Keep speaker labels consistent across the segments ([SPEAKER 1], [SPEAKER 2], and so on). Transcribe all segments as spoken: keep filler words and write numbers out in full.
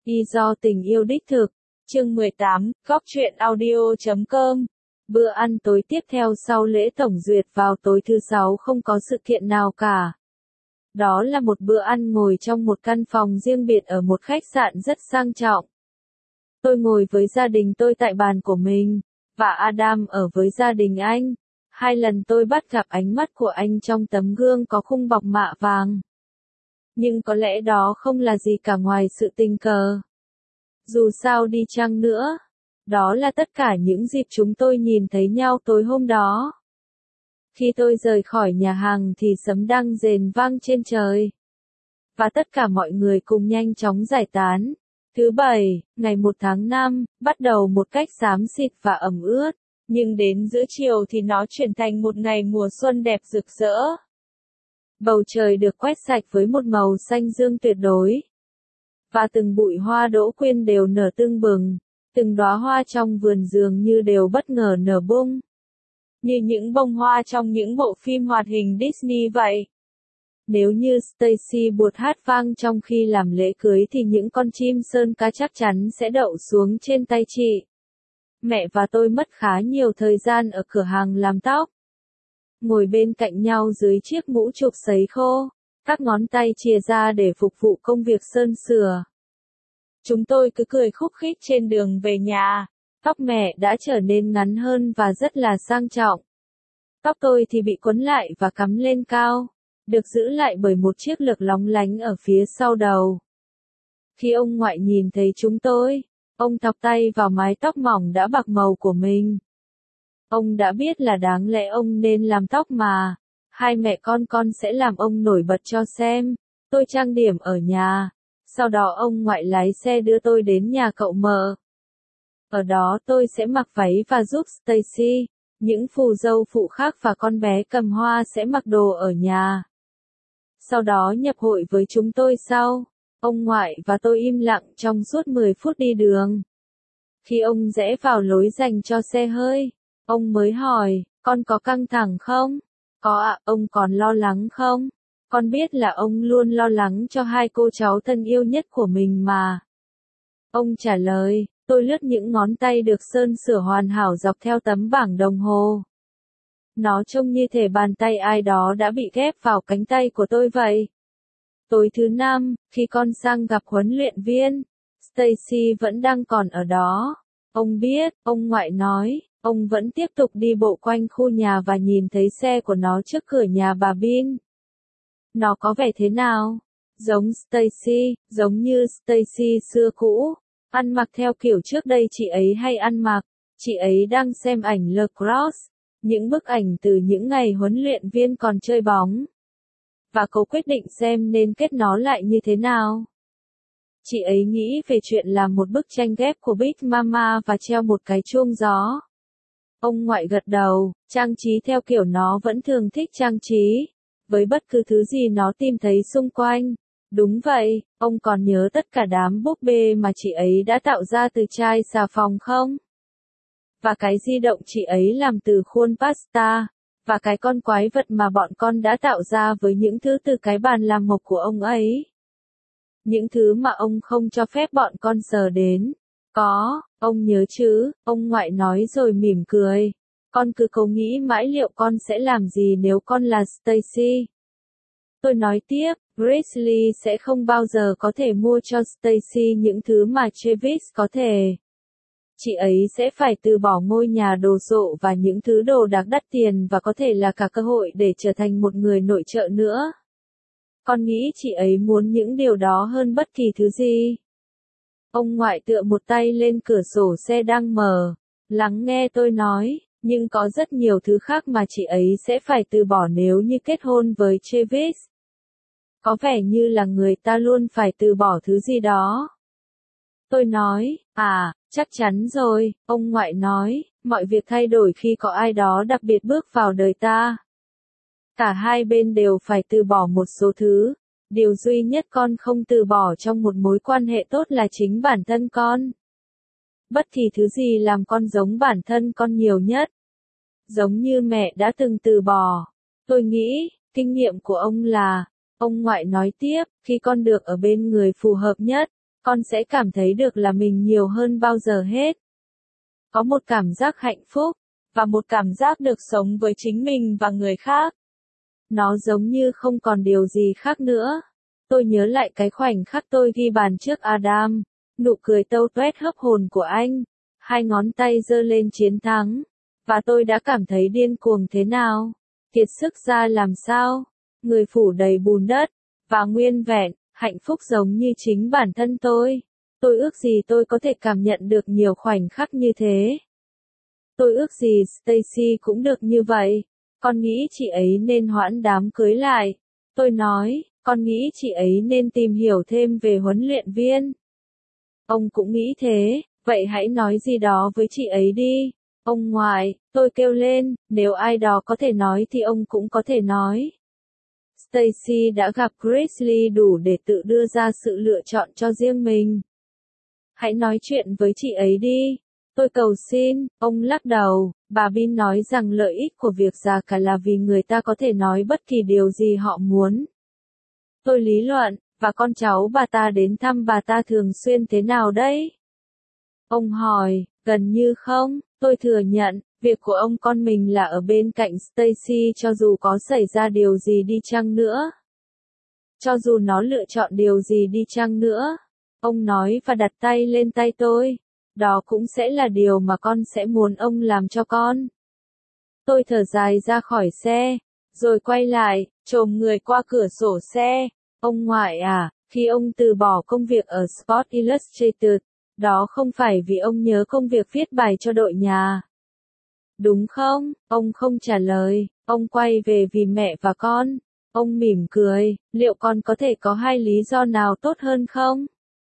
[SPEAKER 1] Y do tình yêu đích thực. Chương mười tám, góc truyện audio chấm com. Bữa ăn tối tiếp theo sau lễ tổng duyệt vào tối thứ sáu không có sự kiện nào cả. Đó là một bữa ăn ngồi trong một căn phòng riêng biệt ở một khách sạn rất sang trọng. Tôi ngồi với gia đình tôi tại bàn của mình, và Adam ở với gia đình anh. Hai lần tôi bắt gặp ánh mắt của anh trong tấm gương có khung bọc mạ vàng. Nhưng có lẽ đó không là gì cả ngoài sự tình cờ. Dù sao đi chăng nữa, đó là tất cả những dịp chúng tôi nhìn thấy nhau tối hôm đó. Khi tôi rời khỏi nhà hàng thì sấm đang rền vang trên trời. Và tất cả mọi người cùng nhanh chóng giải tán. Thứ bảy, ngày một tháng năm, bắt đầu một cách xám xịt và ẩm ướt. Nhưng đến giữa chiều thì nó chuyển thành một ngày mùa xuân đẹp rực rỡ. Bầu trời được quét sạch với một màu xanh dương tuyệt đối. Và từng bụi hoa đỗ quyên đều nở tưng bừng, từng đóa hoa trong vườn dường như đều bất ngờ nở bung. Như những bông hoa trong những bộ phim hoạt hình Disney vậy. Nếu như Stacy buột hát vang trong khi làm lễ cưới thì những con chim sơn ca chắc chắn sẽ đậu xuống trên tay chị. Mẹ và tôi mất khá nhiều thời gian ở cửa hàng làm tóc. Ngồi bên cạnh nhau dưới chiếc mũ chụp sấy khô, các ngón tay chìa ra để phục vụ công việc sơn sửa. Chúng tôi cứ cười khúc khích trên đường về nhà. Tóc mẹ đã trở nên ngắn hơn và rất là sang trọng. Tóc tôi thì bị quấn lại và cắm lên cao, được giữ lại bởi một chiếc lược lóng lánh ở phía sau đầu. Khi ông ngoại nhìn thấy chúng tôi, ông thọc tay vào mái tóc mỏng đã bạc màu của mình. Ông đã biết là đáng lẽ ông nên làm tóc mà. Hai mẹ con con sẽ làm ông nổi bật cho xem. Tôi trang điểm ở nhà. Sau đó ông ngoại lái xe đưa tôi đến nhà cậu mợ. Ở đó tôi sẽ mặc váy và giúp Stacy. Những phù dâu phụ khác và con bé cầm hoa sẽ mặc đồ ở nhà. Sau đó nhập hội với chúng tôi sau. Ông ngoại và tôi im lặng trong suốt mười phút đi đường. Khi ông rẽ vào lối dành cho xe hơi, ông mới hỏi, con có căng thẳng không? Có ạ, ông còn lo lắng không? Con biết là ông luôn lo lắng cho hai cô cháu thân yêu nhất của mình mà. Ông trả lời, tôi lướt những ngón tay được sơn sửa hoàn hảo dọc theo tấm bảng đồng hồ. Nó trông như thể bàn tay ai đó đã bị ghép vào cánh tay của tôi vậy. Tối thứ năm, khi con sang gặp huấn luyện viên, Stacy vẫn đang còn ở đó. Ông biết, ông ngoại nói, ông vẫn tiếp tục đi bộ quanh khu nhà và nhìn thấy xe của nó trước cửa nhà bà Bean. Nó có vẻ thế nào? Giống Stacy, giống như Stacy xưa cũ, ăn mặc theo kiểu trước đây chị ấy hay ăn mặc. Chị ấy đang xem ảnh lacrosse, những bức ảnh từ những ngày huấn luyện viên còn chơi bóng. Và cô quyết định xem nên kết nó lại như thế nào. Chị ấy nghĩ về chuyện làm một bức tranh ghép của Big Mama và treo một cái chuông gió. Ông ngoại gật đầu, trang trí theo kiểu nó vẫn thường thích trang trí, với bất cứ thứ gì nó tìm thấy xung quanh. Đúng vậy, ông còn nhớ tất cả đám búp bê mà chị ấy đã tạo ra từ chai xà phòng không? Và cái di động chị ấy làm từ khuôn pasta, và cái con quái vật mà bọn con đã tạo ra với những thứ từ cái bàn làm mộc của ông ấy. Những thứ mà ông không cho phép bọn con sờ đến. Có, ông nhớ chứ, ông ngoại nói rồi mỉm cười. Con cứ cố nghĩ mãi liệu con sẽ làm gì nếu con là Stacy. Tôi nói tiếp, Grizzly sẽ không bao giờ có thể mua cho Stacy những thứ mà Travis có thể. Chị ấy sẽ phải từ bỏ ngôi nhà đồ sộ và những thứ đồ đạc đắt tiền và có thể là cả cơ hội để trở thành một người nội trợ nữa. Con nghĩ chị ấy muốn những điều đó hơn bất kỳ thứ gì. Ông ngoại tựa một tay lên cửa sổ xe đang mở, lắng nghe tôi nói, nhưng có rất nhiều thứ khác mà chị ấy sẽ phải từ bỏ nếu như kết hôn với Travis. Có vẻ như là người ta luôn phải từ bỏ thứ gì đó. Tôi nói, à, chắc chắn rồi, ông ngoại nói, mọi việc thay đổi khi có ai đó đặc biệt bước vào đời ta. Cả hai bên đều phải từ bỏ một số thứ. Điều duy nhất con không từ bỏ trong một mối quan hệ tốt là chính bản thân con. Bất kỳ thứ gì làm con giống bản thân con nhiều nhất. Giống như mẹ đã từng từ bỏ. Tôi nghĩ, kinh nghiệm của ông là, ông ngoại nói tiếp, khi con được ở bên người phù hợp nhất, con sẽ cảm thấy được là mình nhiều hơn bao giờ hết. Có một cảm giác hạnh phúc, và một cảm giác được sống với chính mình và người khác. Nó giống như không còn điều gì khác nữa. Tôi nhớ lại cái khoảnh khắc tôi ghi bàn trước Adam, nụ cười tâu tuét hấp hồn của anh, hai ngón tay giơ lên chiến thắng, và tôi đã cảm thấy điên cuồng thế nào, kiệt sức ra làm sao, người phủ đầy bùn đất, và nguyên vẹn, hạnh phúc giống như chính bản thân tôi. Tôi ước gì tôi có thể cảm nhận được nhiều khoảnh khắc như thế. Tôi ước gì Stacy cũng được như vậy. Con nghĩ chị ấy nên hoãn đám cưới lại. Tôi nói, con nghĩ chị ấy nên tìm hiểu thêm về huấn luyện viên. Ông cũng nghĩ thế, vậy hãy nói gì đó với chị ấy đi. Ông ngoại, tôi kêu lên, nếu ai đó có thể nói thì ông cũng có thể nói. Stacy đã gặp Grizzly đủ để tự đưa ra sự lựa chọn cho riêng mình. Hãy nói chuyện với chị ấy đi. Tôi cầu xin, ông lắc đầu, bà Bin nói rằng lợi ích của việc già cả là vì người ta có thể nói bất kỳ điều gì họ muốn. Tôi lý luận, và con cháu bà ta đến thăm bà ta thường xuyên thế nào đấy? Ông hỏi, gần như không, tôi thừa nhận, việc của ông con mình là ở bên cạnh Stacy cho dù có xảy ra điều gì đi chăng nữa. Cho dù nó lựa chọn điều gì đi chăng nữa. Ông nói và đặt tay lên tay tôi. Đó cũng sẽ là điều mà con sẽ muốn ông làm cho con. Tôi thở dài ra khỏi xe, rồi quay lại, chồm người qua cửa sổ xe. Ông ngoại à, khi ông từ bỏ công việc ở Sports Illustrated, đó không phải vì ông nhớ công việc viết bài cho đội nhà. Đúng không? Ông không trả lời, ông quay về vì mẹ và con. Ông mỉm cười, liệu con có thể có hai lý do nào tốt hơn không?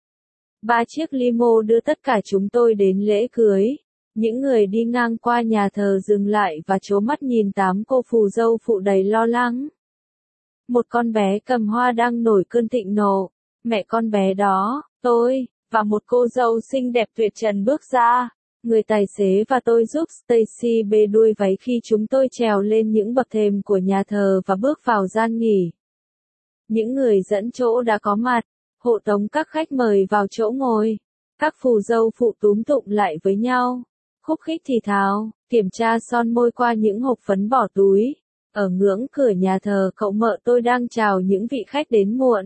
[SPEAKER 1] Ba chiếc limo đưa tất cả chúng tôi đến lễ cưới. Những người đi ngang qua nhà thờ dừng lại và trố mắt nhìn tám cô phù dâu phụ đầy lo lắng. Một con bé cầm hoa đang nổi cơn thịnh nộ. Mẹ con bé đó, tôi, và một cô dâu xinh đẹp tuyệt trần bước ra. Người tài xế và tôi giúp Stacy bê đuôi váy khi chúng tôi trèo lên những bậc thềm của nhà thờ và bước vào gian nghỉ. Những người dẫn chỗ đã có mặt, hộ tống các khách mời vào chỗ ngồi. Các phù dâu phụ túm tụm lại với nhau, khúc khích thì thào, kiểm tra son môi qua những hộp phấn bỏ túi. Ở ngưỡng cửa nhà thờ, cậu mợ tôi đang chào những vị khách đến muộn.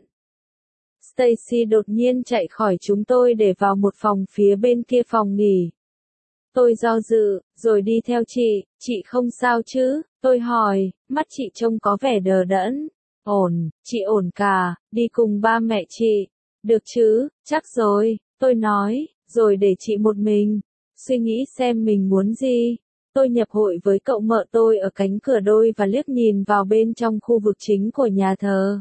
[SPEAKER 1] Stacy đột nhiên chạy khỏi chúng tôi để vào một phòng phía bên kia phòng nghỉ. Tôi do dự, rồi đi theo chị. Chị không sao chứ? Tôi hỏi, mắt chị trông có vẻ đờ đẫn. Ổn, chị ổn cả, đi cùng ba mẹ chị. Được chứ, chắc rồi, tôi nói, rồi để chị một mình. Suy nghĩ xem mình muốn gì. Tôi nhập hội với cậu mợ tôi ở cánh cửa đôi và liếc nhìn vào bên trong khu vực chính của nhà thờ.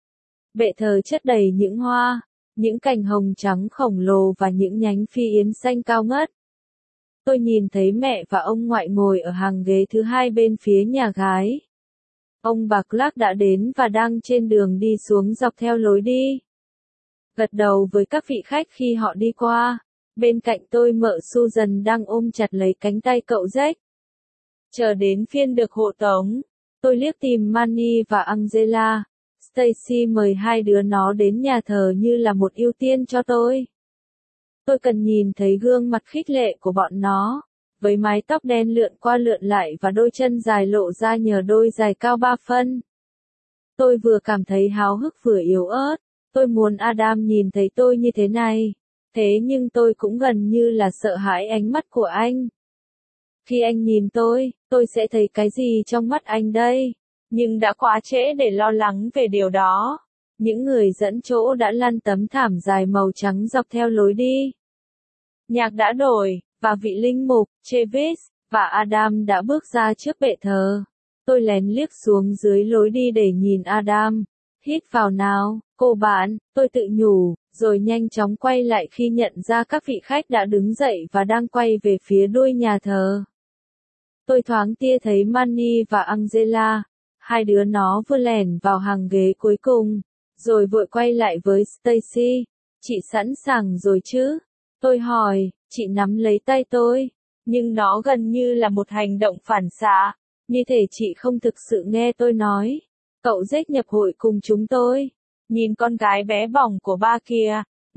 [SPEAKER 1] Bệ thờ chất đầy những hoa, những cành hồng trắng khổng lồ và những nhánh phi yến xanh cao ngất. Tôi nhìn thấy mẹ và ông ngoại ngồi ở hàng ghế thứ hai bên phía nhà gái. Ông bà Clark đã đến và đang trên đường đi xuống dọc theo lối đi. Gật đầu với các vị khách khi họ đi qua. Bên cạnh tôi mợ Susan đang ôm chặt lấy cánh tay cậu Jack. Chờ đến phiên được hộ tống, tôi liếc tìm Manny và Angela. Stacy mời hai đứa nó đến nhà thờ như là một ưu tiên cho tôi. Tôi cần nhìn thấy gương mặt khích lệ của bọn nó, với mái tóc đen lượn qua lượn lại và đôi chân dài lộ ra nhờ đôi giày cao ba phân. Tôi vừa cảm thấy háo hức vừa yếu ớt. Tôi muốn Adam nhìn thấy tôi như thế này. Thế nhưng tôi cũng gần như là sợ hãi ánh mắt của anh. Khi anh nhìn tôi, tôi sẽ thấy cái gì trong mắt anh đây? Nhưng đã quá trễ để lo lắng về điều đó. Những người dẫn chỗ đã lăn tấm thảm dài màu trắng dọc theo lối đi. Nhạc đã đổi, và vị linh mục, Travis, và Adam đã bước ra trước bệ thờ. Tôi lén liếc xuống dưới lối đi để nhìn Adam. Hít vào nào, cô bạn, tôi tự nhủ, rồi nhanh chóng quay lại khi nhận ra các vị khách đã đứng dậy và đang quay về phía đuôi nhà thờ. Tôi thoáng tia thấy Manny và Angela. Hai đứa nó vừa lẻn vào hàng ghế cuối cùng, rồi vội quay lại với Stacy. Chị sẵn sàng rồi chứ? Tôi hỏi, chị nắm lấy tay tôi, nhưng nó gần như là một hành động phản xạ, như thể chị không thực sự nghe tôi nói. Cậu Jack nhập hội cùng chúng tôi. Nhìn con gái bé bỏng của ba kìa,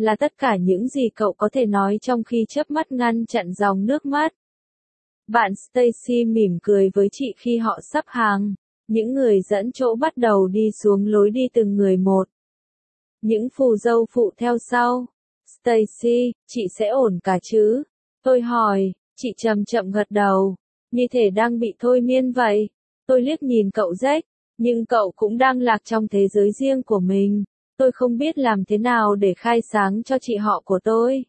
[SPEAKER 1] Là tất cả những gì cậu có thể nói trong khi chớp mắt ngăn chặn dòng nước mắt. Bạn Stacy mỉm cười với chị khi họ sắp hàng. Những người dẫn chỗ bắt đầu đi xuống lối đi từng người một. Những phù dâu phụ theo sau. Stacy, chị sẽ ổn cả chứ? Tôi hỏi, chị chậm chậm gật đầu. Như thể đang bị thôi miên vậy. Tôi liếc nhìn cậu Jack, nhưng cậu cũng đang lạc trong thế giới riêng của mình. Tôi không biết làm thế nào để khai sáng cho chị họ của tôi.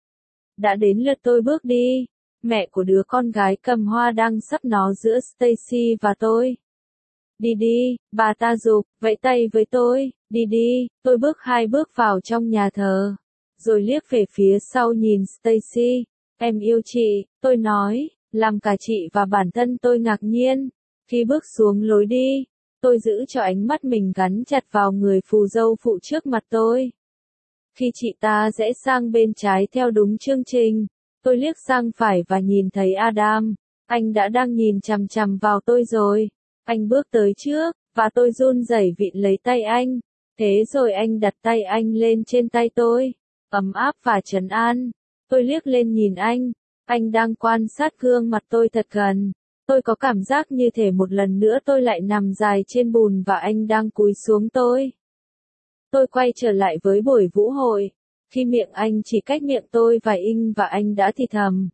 [SPEAKER 1] Đã đến lượt tôi bước đi. Mẹ của đứa con gái cầm hoa đang sắp nó giữa Stacy và tôi. Đi đi, bà ta giục, vẫy tay với tôi, đi đi, tôi bước hai bước vào trong nhà thờ. Rồi liếc về phía sau nhìn Stacy, em yêu chị, tôi nói, làm cả chị và bản thân tôi ngạc nhiên. Khi bước xuống lối đi, tôi giữ cho ánh mắt mình gắn chặt vào người phù dâu phụ trước mặt tôi. Khi chị ta rẽ sang bên trái theo đúng chương trình, tôi liếc sang phải và nhìn thấy Adam. Anh đã đang nhìn chằm chằm vào tôi rồi. Anh bước tới trước, và tôi run rẩy vịn lấy tay anh. Thế rồi anh đặt tay anh lên trên tay tôi, ấm áp và trấn an. Tôi liếc lên nhìn anh, anh đang quan sát gương mặt tôi thật gần. Tôi có cảm giác như thể một lần nữa tôi lại nằm dài trên bùn và anh đang cúi xuống tôi. Tôi quay trở lại với buổi vũ hội, khi miệng anh chỉ cách miệng tôi vài inch và anh đã thì thầm.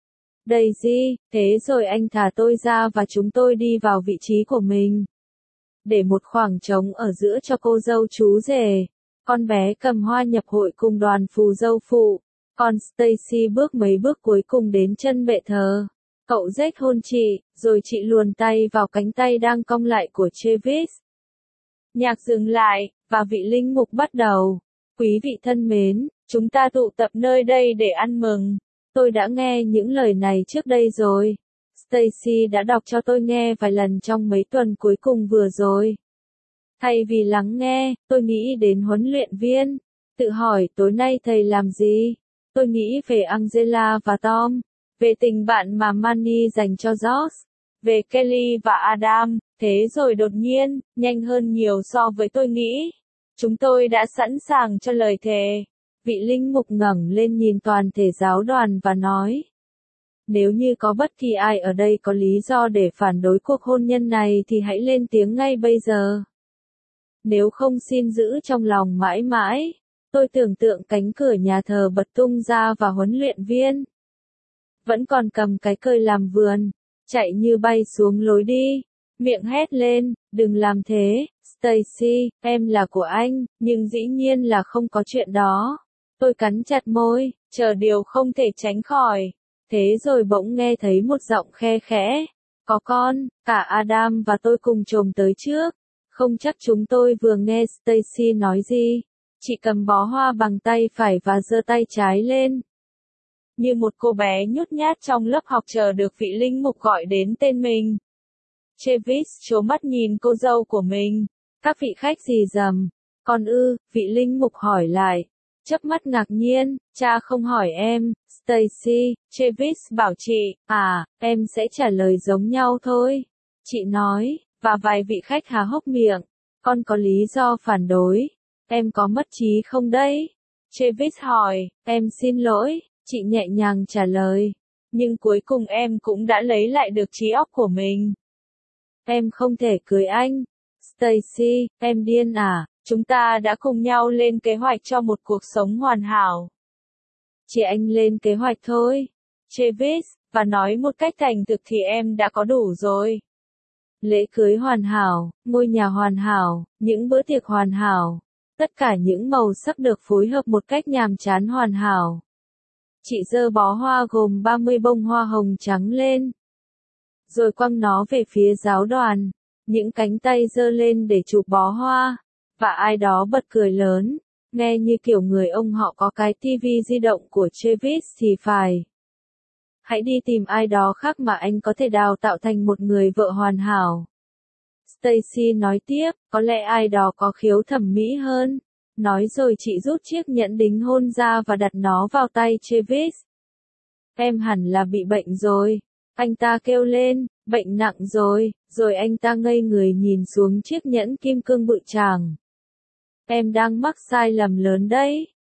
[SPEAKER 1] Daisy, thế rồi anh thả tôi ra và chúng tôi đi vào vị trí của mình. Để một khoảng trống ở giữa cho cô dâu chú rể. Con bé cầm hoa nhập hội cùng đoàn phù dâu phụ. Còn Stacy bước mấy bước cuối cùng đến chân bệ thờ. Cậu Jack hôn chị, rồi chị luồn tay vào cánh tay đang cong lại của Travis. Nhạc dừng lại, và vị linh mục bắt đầu. Quý vị thân mến, chúng ta tụ tập nơi đây để ăn mừng. Tôi đã nghe những lời này trước đây rồi. Stacy đã đọc cho tôi nghe vài lần trong mấy tuần cuối cùng vừa rồi. Thay vì lắng nghe, tôi nghĩ đến huấn luyện viên. Tự hỏi tối nay thầy làm gì? Tôi nghĩ về Angela và Tom. Về tình bạn mà Manny dành cho Josh. Về Kelly và Adam. Thế rồi đột nhiên, nhanh hơn nhiều so với tôi nghĩ. Chúng tôi đã sẵn sàng cho lời thề. Vị linh mục ngẩng lên nhìn toàn thể giáo đoàn và nói. Nếu như có bất kỳ ai ở đây có lý do để phản đối cuộc hôn nhân này thì hãy lên tiếng ngay bây giờ. Nếu không xin giữ trong lòng mãi mãi. Tôi tưởng tượng cánh cửa nhà thờ bật tung ra và huấn luyện viên. Vẫn còn cầm cái cơi làm vườn. Chạy như bay xuống lối đi. Miệng hét lên, đừng làm thế, Stacy, em là của anh, nhưng dĩ nhiên là không có chuyện đó. Tôi cắn chặt môi, chờ điều không thể tránh khỏi. Thế rồi bỗng nghe thấy một giọng khe khẽ. Có con, cả Adam và tôi cùng chồm tới trước. Không chắc chúng tôi vừa nghe Stacy nói gì. Chị cầm bó hoa bằng tay phải và giơ tay trái lên. Như một cô bé nhút nhát trong lớp học chờ được vị linh mục gọi đến tên mình. Travis trố mắt nhìn cô dâu của mình. Các vị khách gì dầm. Con ư, vị linh mục hỏi lại. Chớp mắt ngạc nhiên, cha không hỏi em, Stacy, Travis bảo chị, à, em sẽ trả lời giống nhau thôi. Chị nói, và vài vị khách há hốc miệng. Con có lý do phản đối. Em có mất trí không đấy? Travis hỏi, em xin lỗi, chị nhẹ nhàng trả lời. Nhưng cuối cùng em cũng đã lấy lại được trí óc của mình. Em không thể cưới anh. Stacy, em điên à, chúng ta đã cùng nhau lên kế hoạch cho một cuộc sống hoàn hảo. Chỉ anh lên kế hoạch thôi. Travis, và nói một cách thành thực thì em đã có đủ rồi. Lễ cưới hoàn hảo, ngôi nhà hoàn hảo, những bữa tiệc hoàn hảo. Tất cả những màu sắc được phối hợp một cách nhàm chán hoàn hảo. Chị giơ bó hoa gồm ba mươi bông hoa hồng trắng lên. Rồi quăng nó về phía giáo đoàn. Những cánh tay giơ lên để chụp bó hoa. Và ai đó bật cười lớn. Nghe như kiểu người ông họ có cái tivi di động của Travis thì phải. Hãy đi tìm ai đó khác mà anh có thể đào tạo thành một người vợ hoàn hảo. Stacy nói tiếp, có lẽ ai đó có khiếu thẩm mỹ hơn. Nói rồi chị rút chiếc nhẫn đính hôn ra và đặt nó vào tay Travis. Em hẳn là bị bệnh rồi. Anh ta kêu lên, bệnh nặng rồi, rồi anh ta ngây người nhìn xuống chiếc nhẫn kim cương bự chàng. Em đang mắc sai lầm lớn đấy.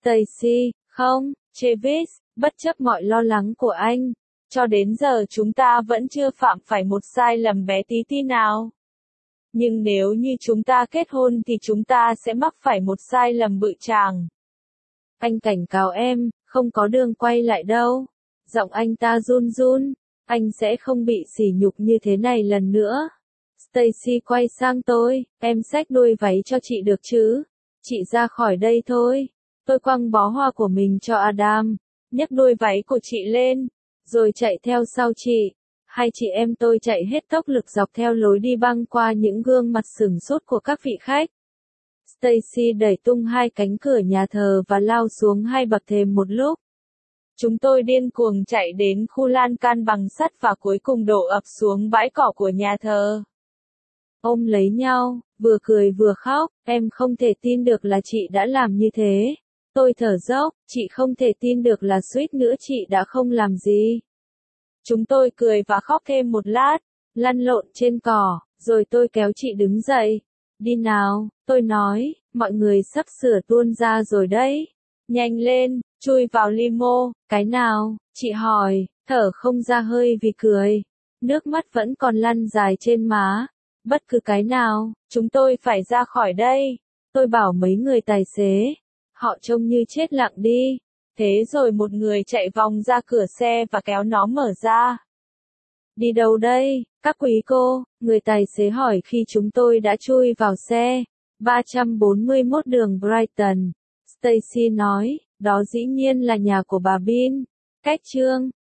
[SPEAKER 1] Stacy, không, Travis, bất chấp mọi lo lắng của anh, cho đến giờ chúng ta vẫn chưa phạm phải một sai lầm bé tí ti nào. Nhưng nếu như chúng ta kết hôn thì chúng ta sẽ mắc phải một sai lầm bự chàng. Anh cảnh cáo em, không có đường quay lại đâu. Giọng anh ta run run, anh sẽ không bị sỉ nhục như thế này lần nữa. Stacy quay sang tôi, em xách đôi váy cho chị được chứ? Chị ra khỏi đây thôi. Tôi quăng bó hoa của mình cho Adam, nhấc đôi váy của chị lên, rồi chạy theo sau chị. Hai chị em tôi chạy hết tốc lực dọc theo lối đi băng qua những gương mặt sửng sốt của các vị khách. Stacy đẩy tung hai cánh cửa nhà thờ và lao xuống hai bậc thềm một lúc. Chúng tôi điên cuồng chạy đến khu lan can bằng sắt và cuối cùng đổ ập xuống bãi cỏ của nhà thờ. Ôm lấy nhau, vừa cười vừa khóc, em không thể tin được là chị đã làm như thế. Tôi thở dốc, chị không thể tin được là suýt nữa chị đã không làm gì. Chúng tôi cười và khóc thêm một lát, lăn lộn trên cỏ, rồi tôi kéo chị đứng dậy. Đi nào, tôi nói, mọi người sắp sửa tuôn ra rồi đấy. Nhanh lên, chui vào limo, cái nào, chị hỏi, thở không ra hơi vì cười. Nước mắt vẫn còn lăn dài trên má. Bất cứ cái nào, chúng tôi phải ra khỏi đây. Tôi bảo mấy người tài xế. Họ trông như chết lặng đi. Thế rồi một người chạy vòng ra cửa xe và kéo nó mở ra. Đi đâu đây, các quý cô? Người tài xế hỏi khi chúng tôi đã chui vào xe. ba trăm bốn mươi mốt đường Brighton. Stacy nói, đó dĩ nhiên là nhà của bà Bean. Cách chương